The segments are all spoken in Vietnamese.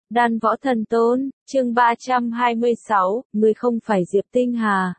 Đan Võ Thần Tôn, chương 326, người không phải Diệp Tinh Hà.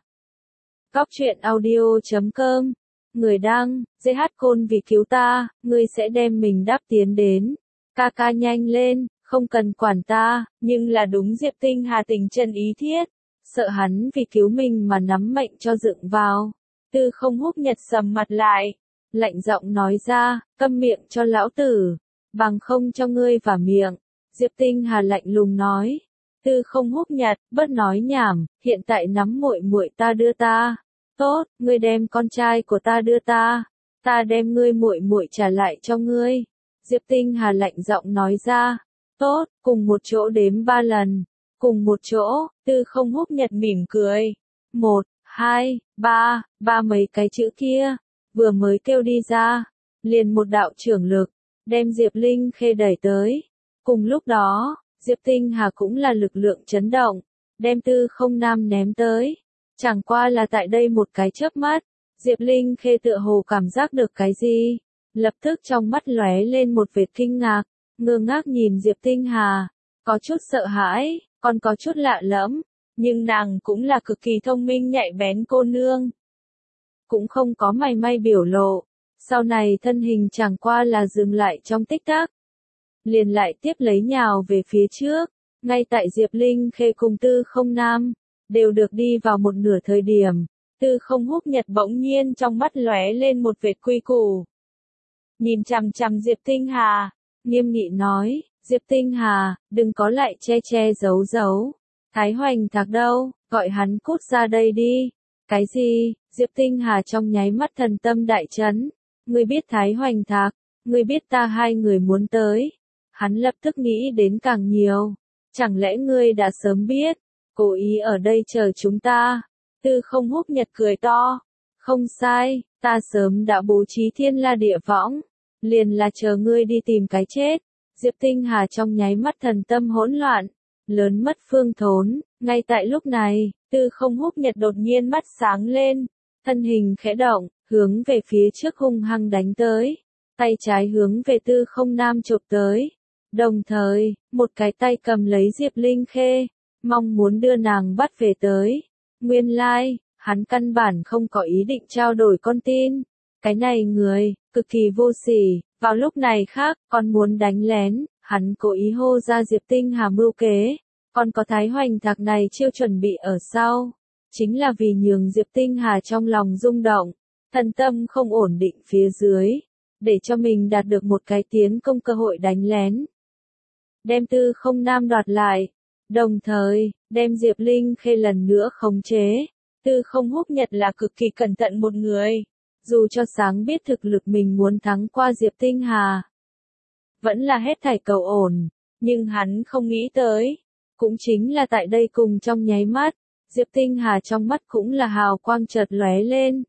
Góc truyện audio.com. Người đăng, GH Côn vì cứu ta, ngươi sẽ đem mình đáp tiến đến. Ca ca nhanh lên, không cần quản ta, nhưng là đúng Diệp Tinh Hà tình chân ý thiết. Sợ hắn vì cứu mình mà nắm mệnh cho dựng vào. Tư Không Húc nhật sầm mặt lại. Lạnh giọng nói ra, câm miệng cho lão tử. Bằng không cho ngươi vả miệng. Diệp Tinh Hà lạnh lùng nói. Tư Không Húc nhật, bớt nói nhảm, hiện tại nắm muội muội ta đưa ta. Tốt, ngươi đem con trai của ta đưa ta. Ta đem ngươi muội muội trả lại cho ngươi. Diệp Tinh Hà lạnh giọng nói ra. Tốt, cùng một chỗ đếm 3 lần. Cùng một chỗ, Tư Không Húc nhật mỉm cười. 1, 2, 3, ba mấy cái chữ kia. Vừa mới kêu đi ra. Liền một đạo trưởng lực. Đem Diệp Linh Khê đẩy tới. Cùng lúc đó, Diệp Tinh Hà cũng là lực lượng chấn động. Đem Tư Không Nam ném tới. Chẳng qua là tại đây một cái chớp mắt. Diệp Linh Khê tựa hồ cảm giác được cái gì. Lập tức trong mắt lóe lên một vệt kinh ngạc. Ngơ ngác nhìn Diệp Tinh Hà. Có chút sợ hãi, còn có chút lạ lẫm. Nhưng nàng cũng là cực kỳ thông minh nhạy bén cô nương. Cũng không có mảy may biểu lộ. Sau này thân hình chẳng qua là dừng lại trong tích tắc. Liền lại tiếp lấy nhào về phía trước. Ngay tại Diệp Linh Khê cùng Tư Không Nam. Đều được đi vào một nửa thời điểm. Tư Không Húc nhật bỗng nhiên trong mắt lóe lên một vệt quy củ. Nhìn chằm chằm Diệp Tinh Hà. Nghiêm nghị nói. Diệp Tinh Hà, đừng có lại che giấu giấu. Thái Hoành Thạc đâu, gọi hắn cút ra đây đi. Cái gì? Diệp Tinh Hà trong nháy mắt thần tâm đại chấn. Ngươi biết Thái Hoành Thạc, ngươi biết ta hai người muốn tới. Hắn lập tức nghĩ đến càng nhiều. Chẳng lẽ ngươi đã sớm biết, cố ý ở đây chờ chúng ta? Tư Không Húc nhật cười to. Không sai, ta sớm đã bố trí thiên la địa võng. Liền là chờ ngươi đi tìm cái chết. Diệp Tinh Hà trong nháy mắt thần tâm hỗn loạn. Lớn mất phương thốn. Ngay tại lúc này, Tư Không Húc nhật đột nhiên mắt sáng lên. Thân hình khẽ động, hướng về phía trước hung hăng đánh tới. Tay trái hướng về Tư Không Nam chụp tới. Đồng thời, một cái tay cầm lấy Diệp Linh Khê. Mong muốn đưa nàng bắt về tới. Nguyên lai, hắn căn bản không có ý định trao đổi con tin. Cái này người, cực kỳ vô sỉ. Vào lúc này khác, còn muốn đánh lén. Hắn cố ý hô ra Diệp Tinh Hà mưu kế. Còn có Thái Hoành Thạc này chiêu chuẩn bị ở sau. Chính là vì nhường Diệp Tinh Hà trong lòng rung động. Thần tâm không ổn định phía dưới. Để cho mình đạt được một cái tiến công cơ hội đánh lén. Đem Tư Không Nam đoạt lại. Đồng thời, đem Diệp Linh Khê lần nữa khống chế. Tư Không Húc nhật là cực kỳ cẩn thận một người. Dù cho sáng biết thực lực mình muốn thắng qua Diệp Tinh Hà. Vẫn là hết thảy cầu ổn. Nhưng hắn không nghĩ tới. Cũng chính là tại đây cùng trong nháy mắt. Diệp Tinh Hà trong mắt cũng là hào quang chợt lóe lên.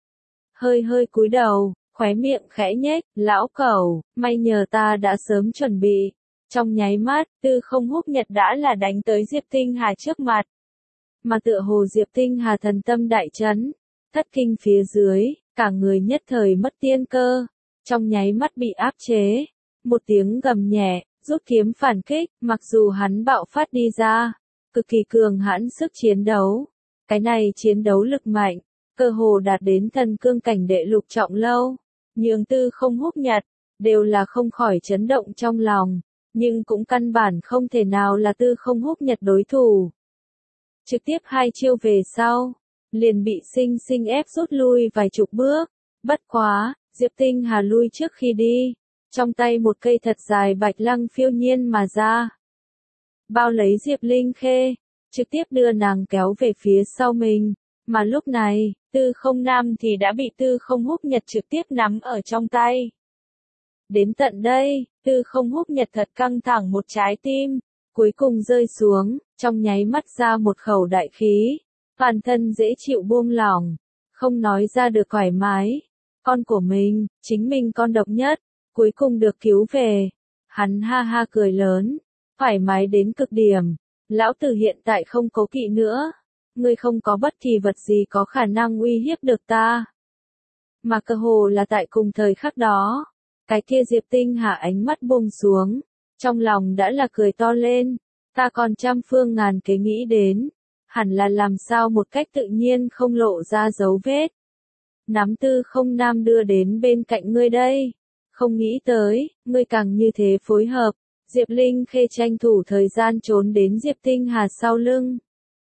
Hơi cúi đầu, khóe miệng khẽ nhếch, lão cẩu, may nhờ ta đã sớm chuẩn bị. Trong nháy mắt, Tư Không Húc nhật đã là đánh tới Diệp Tinh Hà trước mặt. Mà tựa hồ Diệp Tinh Hà thần tâm đại chấn, thất kinh phía dưới, cả người nhất thời mất tiên cơ. Trong nháy mắt bị áp chế. Một tiếng gầm nhẹ, rút kiếm phản kích, mặc dù hắn bạo phát đi ra. Cực kỳ cường hãn sức chiến đấu. Cái này chiến đấu lực mạnh, cơ hồ đạt đến thần cương cảnh đệ lục trọng lâu. Nhường Tư Không Húc nhật, đều là không khỏi chấn động trong lòng. Nhưng cũng căn bản không thể nào là Tư Không Húc nhật đối thủ. Trực tiếp hai chiêu về sau, liền bị sinh sinh ép rút lui vài chục bước. Bất quá, Diệp Tinh Hà lui trước khi đi. Trong tay một cây thật dài bạch lăng phiêu nhiên mà ra. Bao lấy Diệp Linh Khê, trực tiếp đưa nàng kéo về phía sau mình. Mà lúc này, Tư Không Nam thì đã bị Tư Không Húc nhật trực tiếp nắm ở trong tay. Đến tận đây, Tư Không Húc nhật thật căng thẳng một trái tim, cuối cùng rơi xuống, trong nháy mắt ra một khẩu đại khí. Toàn thân dễ chịu buông lỏng, không nói ra được thoải mái. Con của mình, chính mình con độc nhất, cuối cùng được cứu về. Hắn ha ha cười lớn. Thoải mái đến cực điểm. Lão tử hiện tại không cố kỵ nữa. Ngươi không có bất kỳ vật gì có khả năng uy hiếp được ta. Mà cơ hồ là tại cùng thời khắc đó. Cái kia Diệp Tinh Hà ánh mắt buông xuống. Trong lòng đã là cười to lên, ta còn trăm phương ngàn kế nghĩ đến, hẳn là làm sao một cách tự nhiên không lộ ra dấu vết. Nắm Tư Không Nam đưa đến bên cạnh ngươi đây. Không nghĩ tới, ngươi càng như thế phối hợp. Diệp Linh Khê tranh thủ thời gian trốn đến Diệp Tinh Hà sau lưng.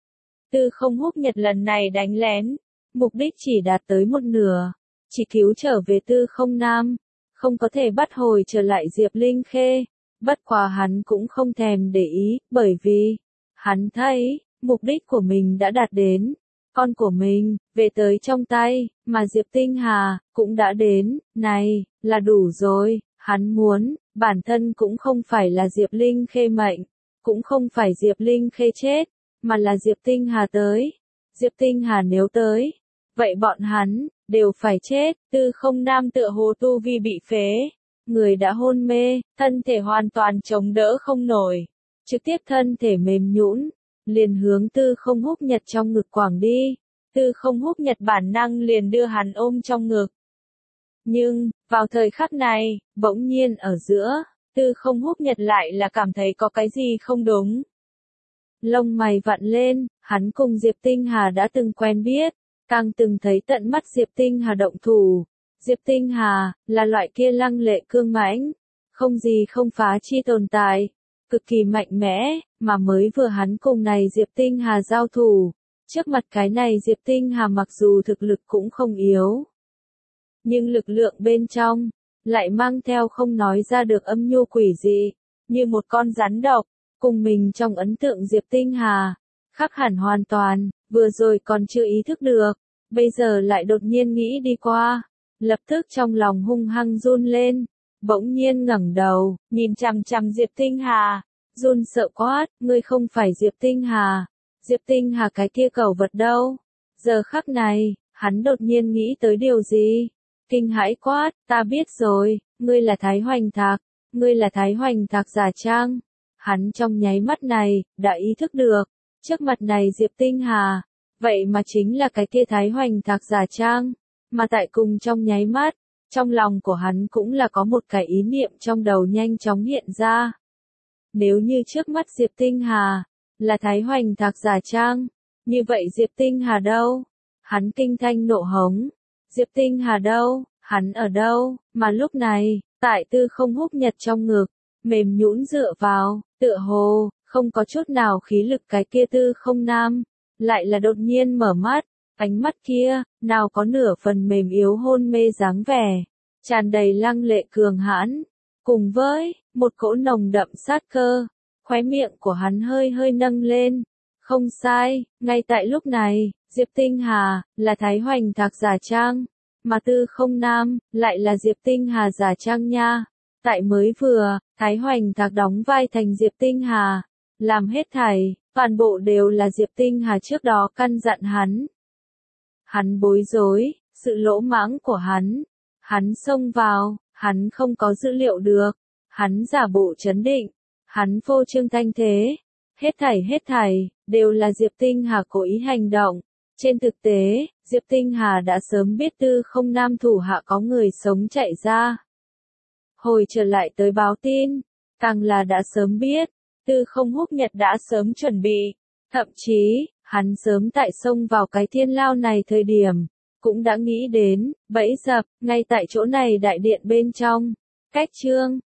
Tư Không Húc Nhật lần này đánh lén, mục đích chỉ đạt tới một nửa, chỉ cứu trở về Tư Không Nam, không có thể bắt hồi trở lại Diệp Linh Khê. Bất quá hắn cũng không thèm để ý, bởi vì hắn thấy mục đích của mình đã đạt đến, con của mình về tới trong tay, mà Diệp Tinh Hà cũng đã đến, này là đủ rồi. Hắn muốn, bản thân cũng không phải là Diệp Linh Khê mệnh, cũng không phải Diệp Linh Khê chết, mà là Diệp Tinh Hà tới. Diệp Tinh Hà nếu tới, vậy bọn hắn đều phải chết. Tư Không Nam tựa hồ tu vi bị phế, người đã hôn mê, thân thể hoàn toàn chống đỡ không nổi, trực tiếp thân thể mềm nhũn, liền hướng Tư Không Húc Nhật trong ngực quẳng đi. Tư Không Húc Nhật bản năng liền đưa hắn ôm trong ngực. Nhưng, vào thời khắc này, bỗng nhiên ở giữa, Tư Không Húc Nhật lại là cảm thấy có cái gì không đúng. Lông mày vặn lên, hắn cùng Diệp Tinh Hà đã từng quen biết, càng từng thấy tận mắt Diệp Tinh Hà động thủ. Diệp Tinh Hà, là loại kia lăng lệ cương mãnh, không gì không phá chi tồn tại, cực kỳ mạnh mẽ, mà mới vừa hắn cùng này Diệp Tinh Hà giao thủ. Trước mặt cái này Diệp Tinh Hà mặc dù thực lực cũng không yếu, nhưng lực lượng bên trong, lại mang theo không nói ra được âm nhu quỷ dị, như một con rắn độc, cùng mình trong ấn tượng Diệp Tinh Hà, khác hẳn hoàn toàn, vừa rồi còn chưa ý thức được, bây giờ lại đột nhiên nghĩ đi qua, lập tức trong lòng hung hăng run lên, bỗng nhiên ngẩng đầu, nhìn chằm chằm Diệp Tinh Hà, run sợ quát, ngươi không phải Diệp Tinh Hà, Diệp Tinh Hà cái kia cẩu vật đâu. Giờ khắc này, hắn đột nhiên nghĩ tới điều gì? Kinh hãi quát, ta biết rồi, ngươi là Thái Hoành Thạc, ngươi là Thái Hoành Thạc giả trang. Hắn trong nháy mắt này, đã ý thức được, trước mặt này Diệp Tinh Hà, vậy mà chính là cái kia Thái Hoành Thạc giả trang, mà tại cùng trong nháy mắt, trong lòng của hắn cũng là có một cái ý niệm trong đầu nhanh chóng hiện ra. Nếu như trước mắt Diệp Tinh Hà, là Thái Hoành Thạc giả trang, như vậy Diệp Tinh Hà đâu? Hắn kinh thanh nộ hống. Diệp Tinh Hà đâu? Hắn ở đâu? Mà lúc này, tại Tư Không Húc Nhật trong ngực, mềm nhũn dựa vào, tựa hồ, không có chút nào khí lực cái kia Tư Không Nam, lại là đột nhiên mở mắt, ánh mắt kia, nào có nửa phần mềm yếu hôn mê dáng vẻ, tràn đầy lăng lệ cường hãn, cùng với một cỗ nồng đậm sát cơ, khóe miệng của hắn hơi hơi nâng lên. Không sai, ngay tại lúc này, Diệp Tinh Hà, là Thái Hoành Thạc giả trang, mà Tư Không Nam, lại là Diệp Tinh Hà giả trang nha. Tại mới vừa, Thái Hoành Thạc đóng vai thành Diệp Tinh Hà, làm hết thảy, toàn bộ đều là Diệp Tinh Hà trước đó căn dặn hắn. Hắn bối rối, sự lỗ mãng của hắn xông vào, hắn không có dữ liệu được, hắn giả bộ trấn định, hắn phô trương thanh thế, hết thảy, đều là Diệp Tinh Hà cố ý hành động. Trên thực tế, Diệp Tinh Hà đã sớm biết Tư Không Nam thủ hạ có người sống chạy ra. Hồi trở lại tới báo tin, càng là đã sớm biết, Tư Không Húc Nhật đã sớm chuẩn bị, thậm chí, hắn sớm tại xông vào cái thiên lao này thời điểm, cũng đã nghĩ đến, bẫy dập, ngay tại chỗ này đại điện bên trong. Cách chương